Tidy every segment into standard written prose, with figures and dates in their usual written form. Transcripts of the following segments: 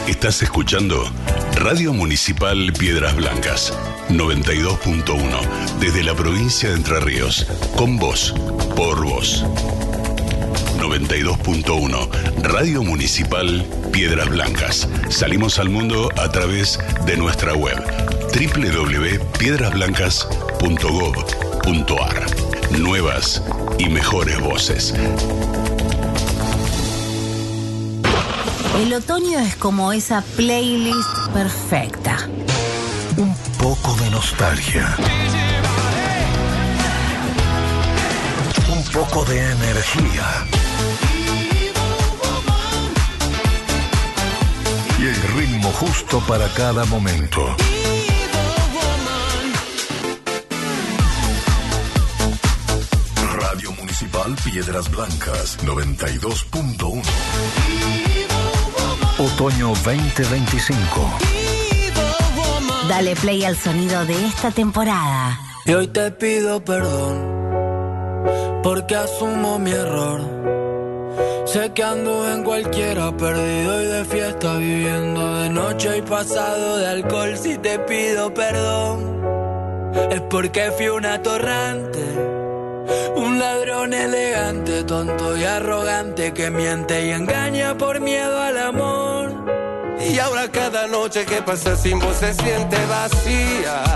Estás escuchando Radio Municipal Piedras Blancas, 92.1, desde la provincia de Entre Ríos, con vos, por vos. 92.1, Radio Municipal Piedras Blancas. Salimos al mundo a través de nuestra web, www.piedrasblancas.gov.ar. Nuevas y mejores voces. El otoño es como esa playlist perfecta. Un poco de nostalgia. Un poco de energía. Y el ritmo justo para cada momento. Radio Municipal Piedras Blancas, 92.1. Otoño 2025. Dale play al sonido de esta temporada. Y hoy te pido perdón, porque asumo mi error. Sé que ando en cualquiera, perdido y de fiesta, viviendo de noche y pasado de alcohol. Si te pido perdón, es porque fui un atorrante, un ladrón elegante, tonto y arrogante, que miente y engaña por miedo al amor. Y ahora cada noche que pasa sin vos se siente vacía.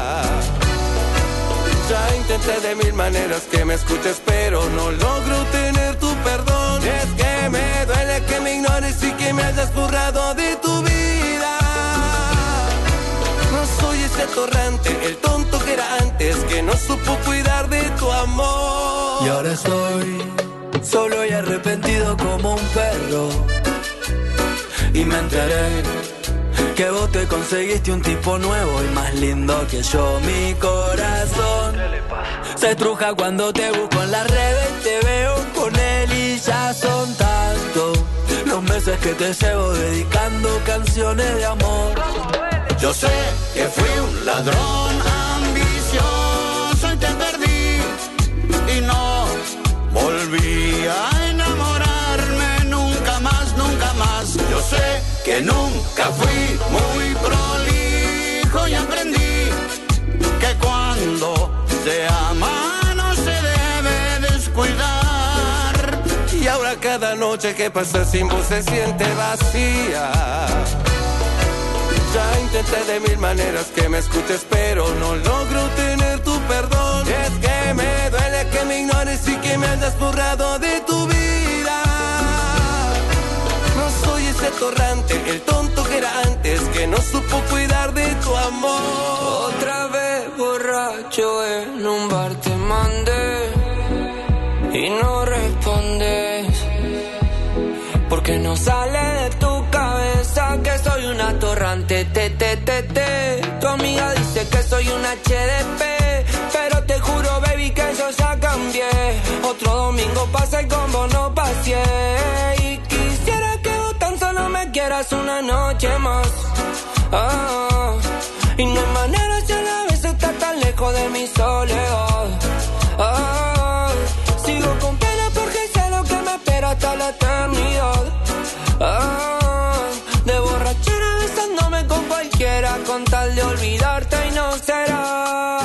Ya intenté de mil maneras que me escuches, pero no logro tener tu perdón. Es que me duele que me ignores y que me hayas borrado de tu vida. No soy ese atorrante, el tonto que era antes, que no supo cuidar de tu amor. Y ahora estoy solo y arrepentido como un perro. Y me enteré que vos te conseguiste un tipo nuevo y más lindo que yo. Mi corazón se estruja cuando te busco en las redes y te veo con él, y ya son tantos los meses que te llevo dedicando canciones de amor. Yo sé que fui un ladrón ambicioso y te perdí, y no volví a enamorarme nunca más, nunca más. Yo sé que nunca fui muy prolijo y aprendí que cuando se ama no se debe descuidar. Y ahora cada noche que pasa sin vos se siente vacía. Ya intenté de mil maneras que me escuches, pero no logro tener tu perdón. Es que me duele que me ignores y que me hayas borrado de tu vida. No soy ese atorrante, el tonto que era antes, que no supo cuidar de tu amor. Otra vez borracho en un bar te mandé y no respondes, porque no sale de tu cabeza que soy un atorrante. Tu amiga dice que soy un HDP, pero te juro, baby, que yo ya cambié. Otro domingo pasa y con vos no pasé. Y quisiera que vos tan solo me quieras una noche más. Y no hay manera si a la vez estás tan lejos de mi soledad. Sigo con pena porque sé lo que me espera hasta la eternidad. De borrachera besándome con cualquiera, con tal de olvidarte y no será.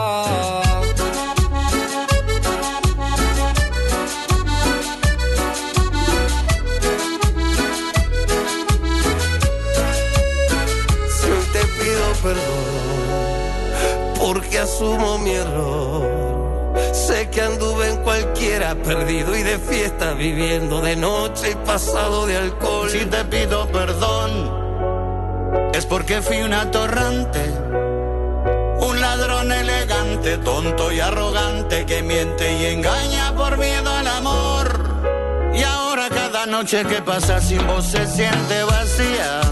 Si hoy te pido perdón, porque asumo mi error. Sé que anduve en cualquiera, perdido y de fiesta, viviendo de noche y pasado de alcohol. Si te pido perdón, es porque fui un atorrante, un ladrón elegante, tonto y arrogante, que miente y engaña por miedo al amor. Y ahora cada noche que pasa sin vos se siente vacía.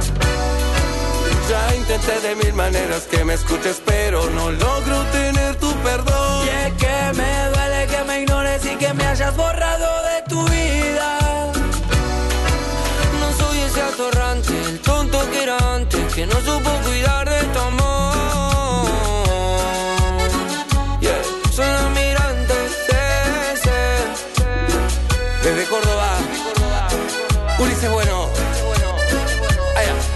Ya intenté de mil maneras que me escuches, pero no logro tener tu perdón. Y es que me duele que me ignores y que me hayas borrado de tu vida. No soy ese atorrante, el tonto que era antes, que no supo cuidar de tu amor. Soy un almirante, desde Córdoba, Ulises Bueno. Allá.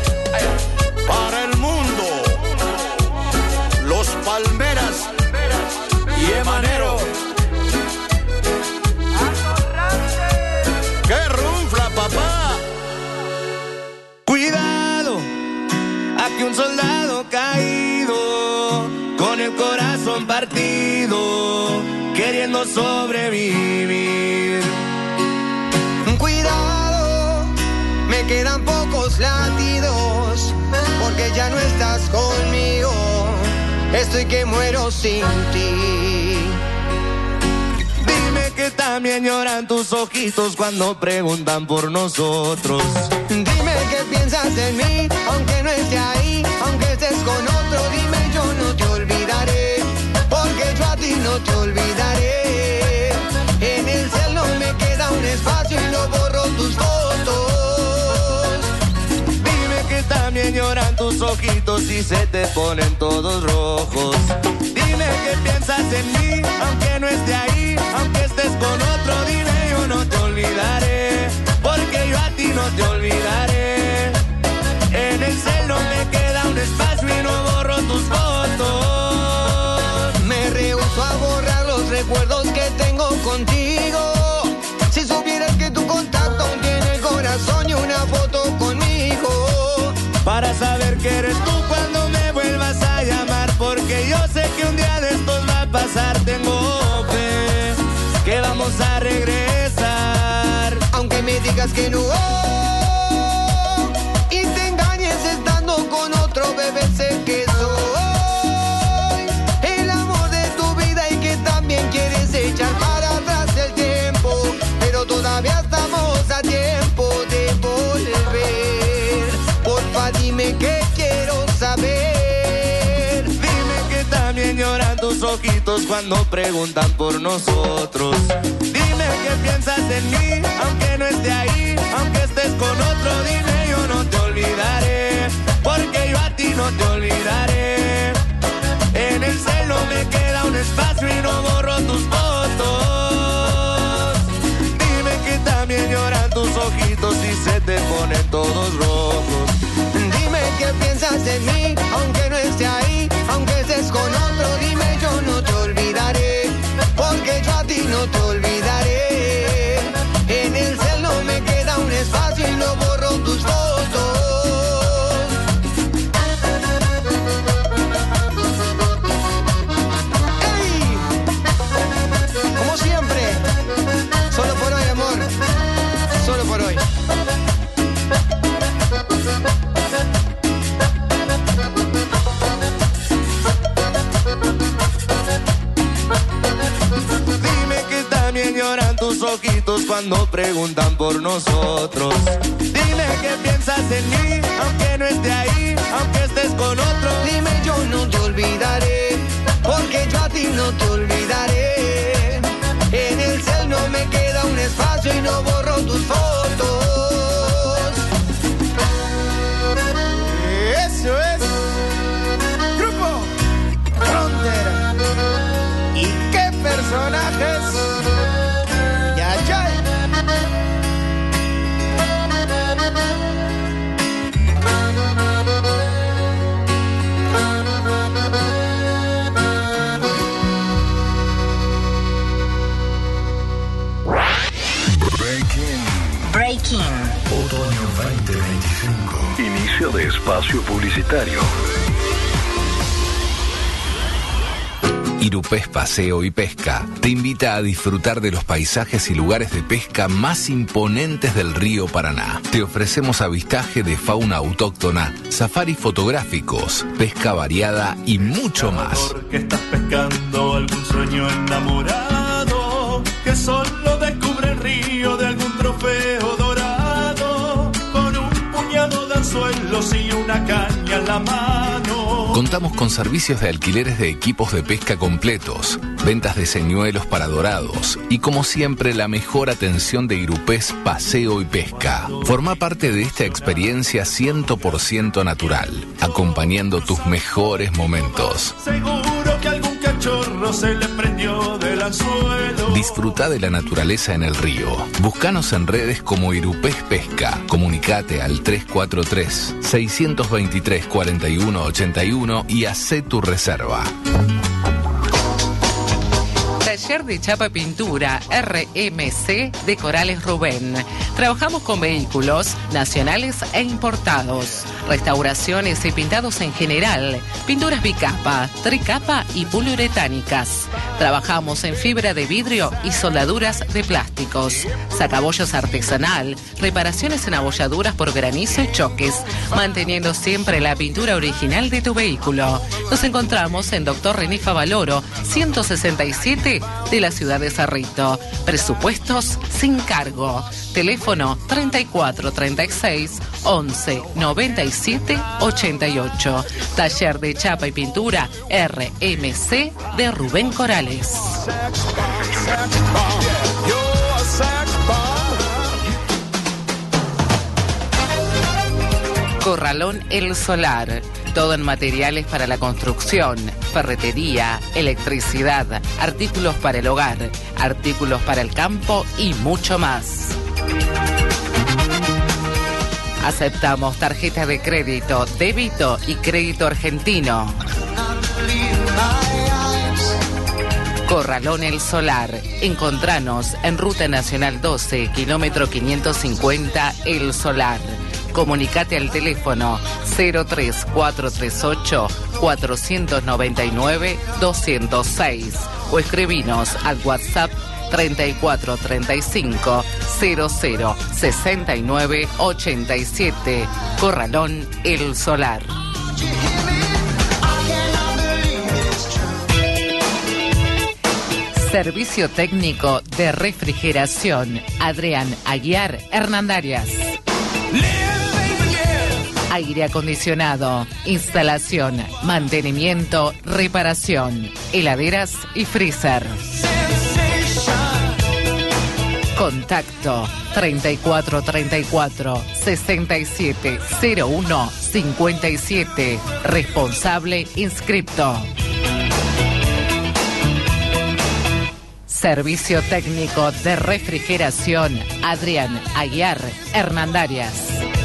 que un soldado caído, con el corazón partido, queriendo sobrevivir. Cuidado, me quedan pocos latidos, porque ya no estás conmigo, estoy que muero sin ti. Dime que también lloran tus ojitos cuando preguntan por nosotros. Dime que piensas en mí, aunque no esté ahí, aunque estés con otro. Dime, yo no te olvidaré, porque yo a ti no te olvidaré. En el cel no me queda un espacio y no borro tus fotos. Dime que también lloran tus ojitos y se te ponen todos rojos. Dime que piensas en mí, aunque no esté ahí, aunque estés con otro. Dime, yo no te olvidaré, porque yo a ti no te olvidaré. En el cel no me queda un espacio y no borro tus fotos. Me rehúso a borrar los recuerdos que tengo contigo. Si supieras que tu contacto aún tiene el corazón y una foto conmigo. Para saber que eres tú cuando me vuelvas a llamar, porque yo sé que un día de estos va a pasar. Tengo fe que vamos a regresar, aunque me digas que no, y te engañes estando con otro, bebé, sé que soy el amor de tu vida y que también quieres echar para atrás el tiempo, pero todavía estamos a tiempo de volver. Porfa, dime que quiero saber. Dime que también lloran tus ojitos cuando preguntan por nosotros. Dime que piensas en mí, aunque no esté ahí, aunque estés con otro. Dime, yo no te olvidaré, porque yo a ti no te olvidaré. En el cel no me queda un espacio y no borro tus fotos. Dime que también lloran tus ojitos y se te ponen todos rojos. Dime que piensas en mí, aunque no esté ahí, aunque estés con otro. Dime, yo no te olvidaré, porque yo a ti no te olvidaré. En el cel no me queda un espacio y no borro tus fotos. ¡Ey! Como siempre, solo por hoy, amor, solo por hoy. Dime que también lloran tus ojitos cuando preguntan por nosotros. Dime que piensas en mí, aunque no esté ahí, aunque estés con otro. Dime, yo no te olvidaré, porque yo a ti no te olvidaré. En el cel no me queda un espacio y no borro tus fotos. Eso es Grupo Frontera. ¿Y qué personajes? Ya, ya. Breaking. Otoño 2025. Inicio de espacio publicitario. Irupés Paseo y Pesca te invita a disfrutar de los paisajes y lugares de pesca más imponentes del río Paraná. Te ofrecemos avistaje de fauna autóctona, safaris fotográficos, pesca variada y mucho más. Porque estás pescando algún sueño enamorado, que solo descubre el río de algún trofeo dorado, con un puñado de anzuelos y una caña en la mano. Contamos con servicios de alquileres de equipos de pesca completos, ventas de señuelos para dorados y, como siempre, la mejor atención de Irupés Paseo y Pesca. Forma parte de esta experiencia 100% natural, acompañando tus mejores momentos. Seguro que algún cachorro se le prendió del anzuelo. Disfruta de la naturaleza en el río. Búscanos en redes como Irupés Pesca. Comunicate al 343-623-4181 y hacé tu reserva. Taller de Chapa y Pintura RMC de Corales Rubén. Trabajamos con vehículos nacionales e importados, restauraciones y pintados en general, pinturas bicapa, tricapa y poliuretánicas. Trabajamos en fibra de vidrio y soldaduras de plásticos, sacabollos artesanal, reparaciones en abolladuras por granizo y choques, manteniendo siempre la pintura original de tu vehículo. Nos encontramos en Dr. René Favaloro, 167 de la ciudad de Cerrito. Presupuestos sin cargo. Teléfono 3436 11 97 88. Taller de Chapa y Pintura RMC de Rubén Corales. Corralón El Solar. Todo en materiales para la construcción, ferretería, electricidad, artículos para el hogar, artículos para el campo y mucho más. Aceptamos tarjeta de crédito, débito y crédito argentino. Corralón El Solar. Encontranos en Ruta Nacional 12, kilómetro 550, El Solar. Comunicate al teléfono 03438 499 206 o escribinos al WhatsApp 3435 00 69 87. Corralón El Solar. Servicio técnico de refrigeración. Adrián Aguiar Hernandarias. Aire acondicionado, instalación, mantenimiento, reparación, heladeras y freezer. Contacto 3434 6701 57. Responsable inscripto. Servicio técnico de refrigeración Adrián Aguiar Hernandarias.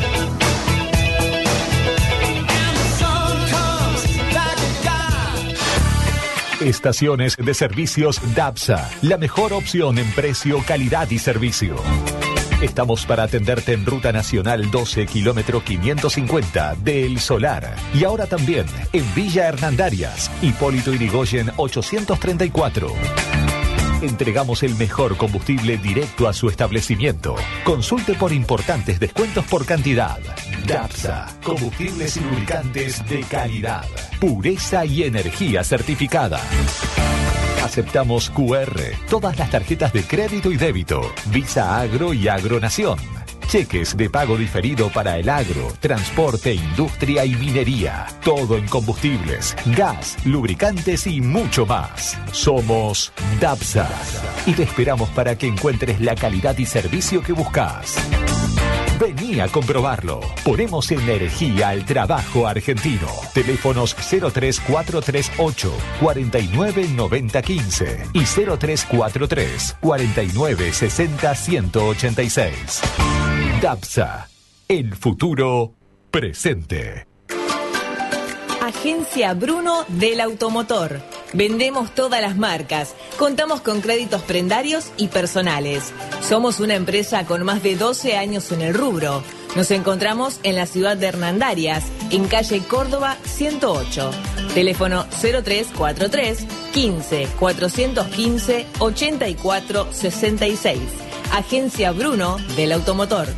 Estaciones de servicios Dapsa, la mejor opción en precio, calidad y servicio. Estamos para atenderte en Ruta Nacional 12, kilómetro 550 de El Solar. Y ahora también en Villa Hernandarias, Hipólito Yrigoyen 834. Entregamos el mejor combustible directo a su establecimiento. Consulte por importantes descuentos por cantidad. Dapsa, combustibles y lubricantes de calidad, pureza y energía certificada. Aceptamos QR, todas las tarjetas de crédito y débito, Visa Agro y Agronación. Cheques de pago diferido para el agro, transporte, industria y minería. Todo en combustibles, gas, lubricantes y mucho más. Somos Dapsa y te esperamos para que encuentres la calidad y servicio que buscas. Vení a comprobarlo. Ponemos energía al trabajo argentino. Teléfonos 03438 49 90 15 y 0343 49 60 186. Dapsa, el futuro presente. Agencia Bruno del Automotor. Vendemos todas las marcas. Contamos con créditos prendarios y personales. Somos una empresa con más de 12 años en el rubro. Nos encontramos en la ciudad de Hernandarias, en calle Córdoba 108. Teléfono 0343 15 415 84 66. Agencia Bruno del Automotor.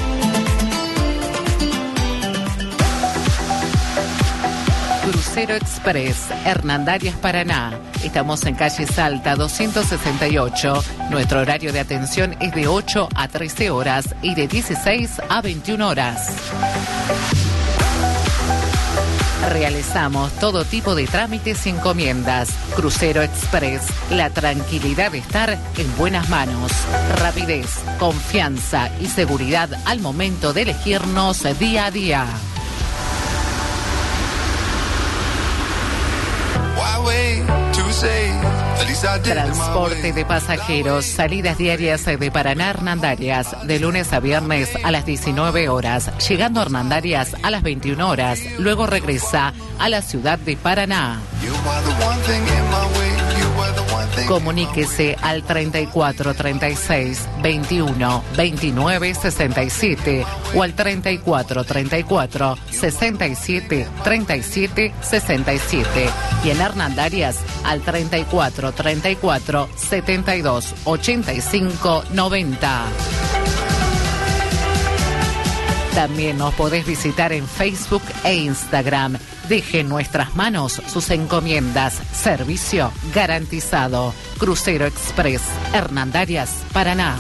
Crucero Express, Hernandarias, Paraná. Estamos en calle Salta 268. Nuestro horario de atención es de 8 a 13 horas y de 16 a 21 horas. Realizamos todo tipo de trámites y encomiendas. Crucero Express, la tranquilidad de estar en buenas manos. Rapidez, confianza y seguridad al momento de elegirnos día a día. Transporte de pasajeros, salidas diarias de Paraná a Hernandarias, de lunes a viernes a las 19 horas, llegando a Hernandarias a las 21 horas, luego regresa a la ciudad de Paraná. Comuníquese al 34 36 21 29 67 o al 34 34 67 37 67 y en Hernandarias al 34 34 72 85 90. También nos podés visitar en Facebook e Instagram. Deje en nuestras manos sus encomiendas. Servicio garantizado. Crucero Express, Hernandarias, Paraná.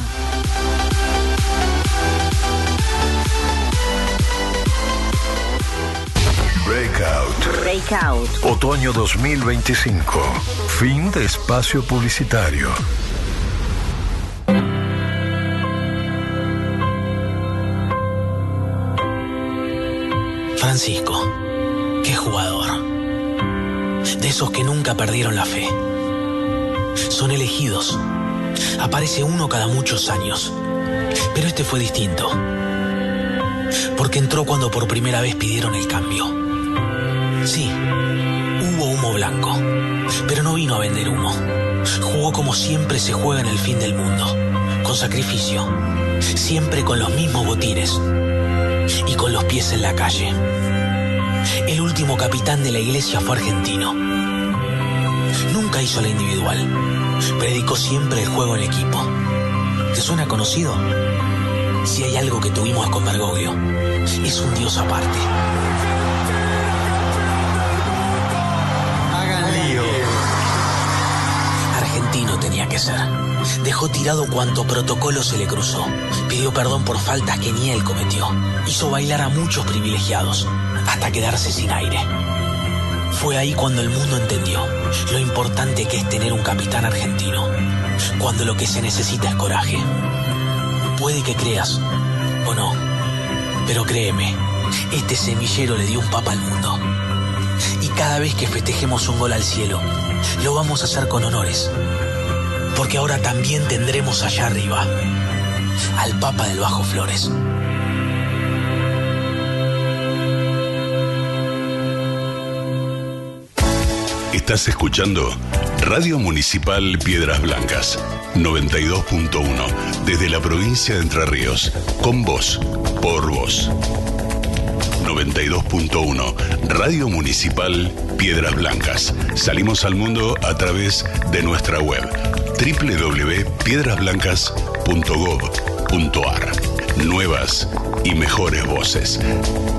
Breakout. Otoño 2025. Fin de espacio publicitario. Francisco, qué jugador. De esos que nunca perdieron la fe. Son elegidos. Aparece uno cada muchos años. Pero este fue distinto. Porque entró cuando por primera vez pidieron el cambio. Sí, hubo humo blanco. Pero no vino a vender humo. Jugó como siempre se juega en el fin del mundo. Con sacrificio. Siempre con los mismos botines. Y con los pies en la calle. El último capitán de la iglesia fue argentino. Nunca hizo la individual. Predicó siempre el juego en equipo. ¿Te suena conocido? Si hay algo que tuvimos con Bergoglio, es un dios aparte. Hagan lío. Argentino tenía que ser. Dejó tirado cuanto protocolo se le cruzó. Pidió perdón por faltas que ni él cometió. Hizo bailar a muchos privilegiados, hasta quedarse sin aire. Fue ahí cuando el mundo entendió lo importante que es tener un capitán argentino. Cuando lo que se necesita es coraje. Puede que creas, o no, pero créeme, este semillero le dio un papa al mundo. Y cada vez que festejemos un gol al cielo, lo vamos a hacer con honores. Porque ahora también tendremos allá arriba al Papa del Bajo Flores. Estás escuchando Radio Municipal Piedras Blancas, 92.1, desde la provincia de Entre Ríos, con vos, por vos. 92.1, Radio Municipal Piedras Blancas. Salimos al mundo a través de nuestra web www.piedrasblancas.gov.ar. Nuevas y mejores voces.